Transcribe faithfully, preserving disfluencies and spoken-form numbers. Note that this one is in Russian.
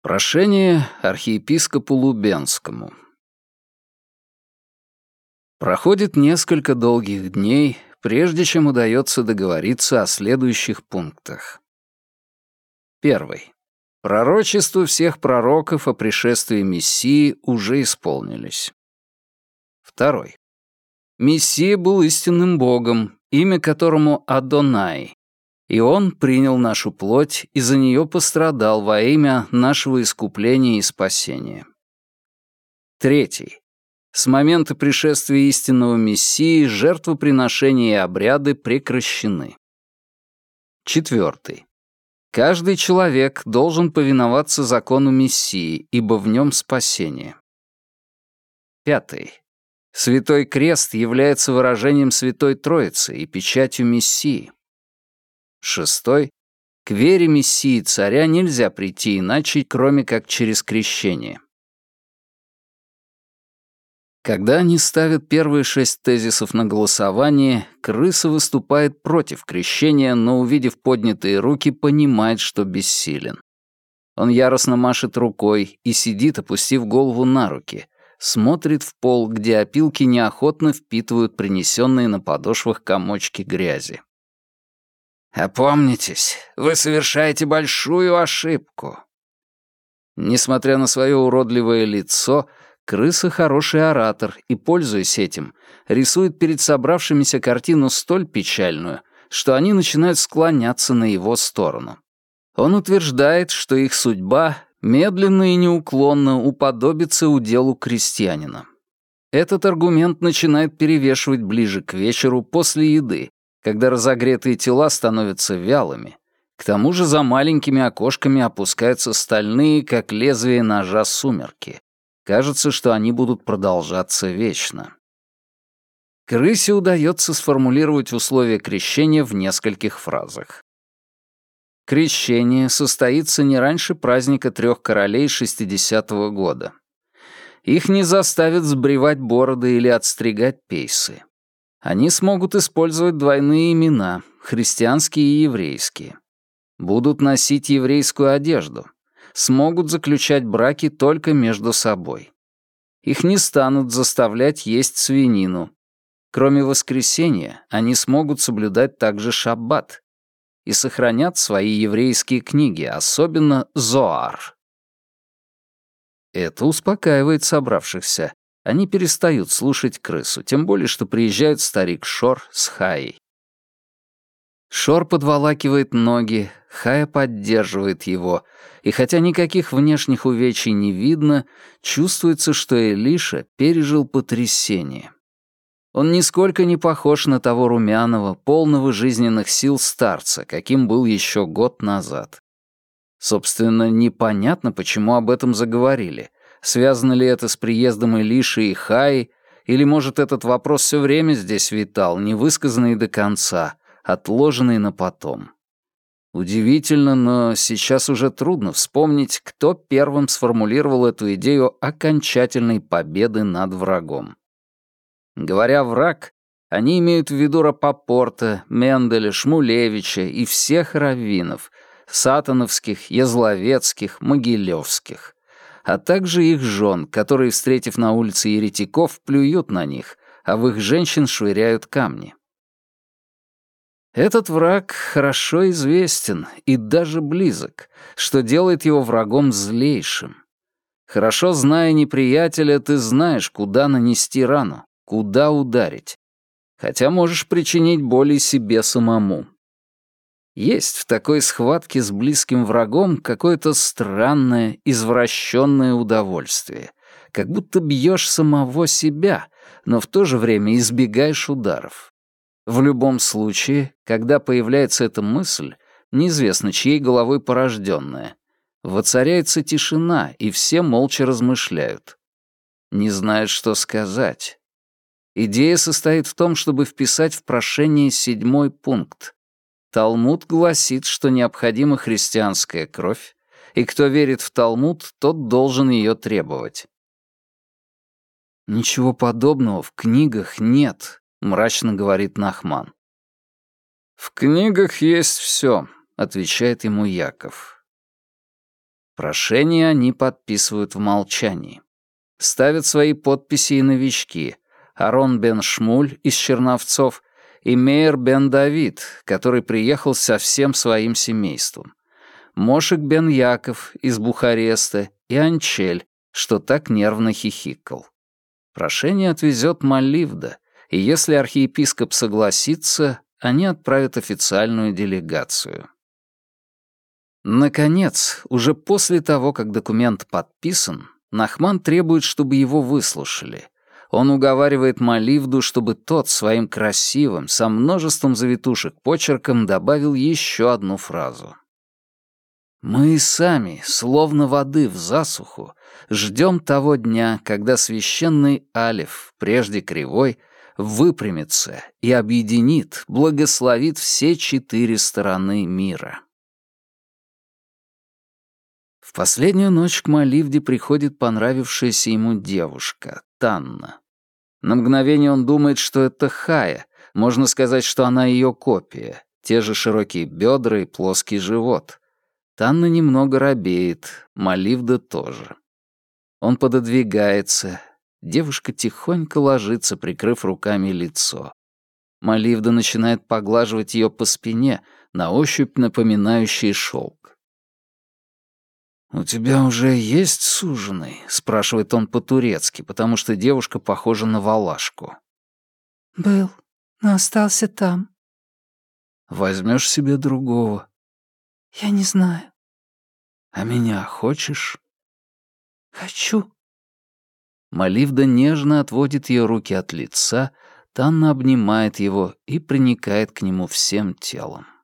Прошение архиепископу Лубенскому. Проходит несколько долгих дней, прежде чем удается договориться о следующих пунктах. Первый. Пророчества всех пророков о пришествии Мессии уже исполнились. Второй. Мессия был истинным Богом, имя которому Адонай, и Он принял нашу плоть и за нее пострадал во имя нашего искупления и спасения. Третий. С момента пришествия истинного Мессии жертвоприношения и обряды прекращены. Четвертый. Каждый человек должен повиноваться закону Мессии, ибо в нем спасение. Пятый. Святой Крест является выражением Святой Троицы и печатью Мессии. Шестой. К вере Мессии Царя нельзя прийти иначе, кроме как через крещение. Когда они ставят первые шесть тезисов на голосование, крыса выступает против крещения, но, увидев поднятые руки, понимает, что бессилен. Он яростно машет рукой и сидит, опустив голову на руки, смотрит в пол, где опилки неохотно впитывают принесенные на подошвах комочки грязи. «Опомнитесь, вы совершаете большую ошибку». Несмотря на свое уродливое лицо, крыса хороший оратор и, пользуясь этим, рисует перед собравшимися картину столь печальную, что они начинают склоняться на его сторону. Он утверждает, что их судьба медленно и неуклонно уподобится уделу крестьянина. Этот аргумент начинает перевешивать ближе к вечеру после еды, когда разогретые тела становятся вялыми. К тому же за маленькими окошками опускаются стальные, как лезвие ножа, сумерки. Кажется, что они будут продолжаться вечно. Крысе удается сформулировать условия крещения в нескольких фразах. Крещение состоится не раньше праздника трех королей шестидесятого года. Их не заставят сбривать бороды или отстригать пейсы. Они смогут использовать двойные имена, христианские и еврейские. Будут носить еврейскую одежду. Смогут заключать браки только между собой. Их не станут заставлять есть свинину. Кроме воскресения, они смогут соблюдать также шаббат и сохранят свои еврейские книги, особенно Зоар. Это успокаивает собравшихся. Они перестают слушать крысу, тем более, что приезжает старик Шор с Хаей. Шор подволакивает ноги, Хая поддерживает его, и хотя никаких внешних увечий не видно, чувствуется, что Элиша пережил потрясение. Он нисколько не похож на того румяного, полного жизненных сил старца, каким был еще год назад. Собственно, непонятно, почему об этом заговорили. Связано ли это с приездом Элиши и Хаи, или, может, этот вопрос все время здесь витал, невысказанный до конца, отложенный на потом. Удивительно, но сейчас уже трудно вспомнить, кто первым сформулировал эту идею окончательной победы над врагом. Говоря «враг», они имеют в виду Рапопорта, Менделя, Шмулевича и всех раввинов, сатановских, язловецких, могилевских, а также их жен, которые, встретив на улице еретиков, плюют на них, а в их женщин швыряют камни. Этот враг хорошо известен и даже близок, что делает его врагом злейшим. Хорошо зная неприятеля, ты знаешь, куда нанести рану, куда ударить, хотя можешь причинить боль и себе самому. Есть в такой схватке с близким врагом какое-то странное, извращенное удовольствие, как будто бьешь самого себя, но в то же время избегаешь ударов. В любом случае, когда появляется эта мысль, неизвестно чьей головой порожденная, воцаряется тишина, и все молча размышляют. Не знают, что сказать. Идея состоит в том, чтобы вписать в прошение седьмой пункт. Талмуд гласит, что необходима христианская кровь, и кто верит в Талмуд, тот должен ее требовать. «Ничего подобного в книгах нет», — мрачно говорит Нахман. «В книгах есть все», — отвечает ему Яков. Прошение они подписывают в молчании. Ставят свои подписи и новички. Арон бен Шмуль из Черновцов и Мейер бен Давид, который приехал со всем своим семейством. Мошек бен Яков из Бухареста и Анчель, что так нервно хихикал. Прошение отвезет Маливда, и если архиепископ согласится, они отправят официальную делегацию. Наконец, уже после того, как документ подписан, Нахман требует, чтобы его выслушали. Он уговаривает Маливду, чтобы тот своим красивым, со множеством завитушек почерком добавил еще одну фразу. «Мы и сами, словно воды в засуху, ждем того дня, когда священный Алеф, прежде кривой, выпрямится и объединит, благословит все четыре стороны мира». В последнюю ночь к Маливде приходит понравившаяся ему девушка, Танна. На мгновение он думает, что это Хая, можно сказать, что она ее копия, те же широкие бедра и плоский живот. Танна немного робеет, Маливда тоже. Он пододвигается, девушка тихонько ложится, прикрыв руками лицо. Маливда начинает поглаживать ее по спине, на ощупь напоминающий шелк. «У тебя уже есть суженый?» — спрашивает он по-турецки, потому что девушка похожа на валашку. «Был, но остался там». «Возьмешь себе другого?» «Я не знаю». «А меня хочешь?» «Хочу». Маливда нежно отводит ее руки от лица, Танна обнимает его и приникает к нему всем телом.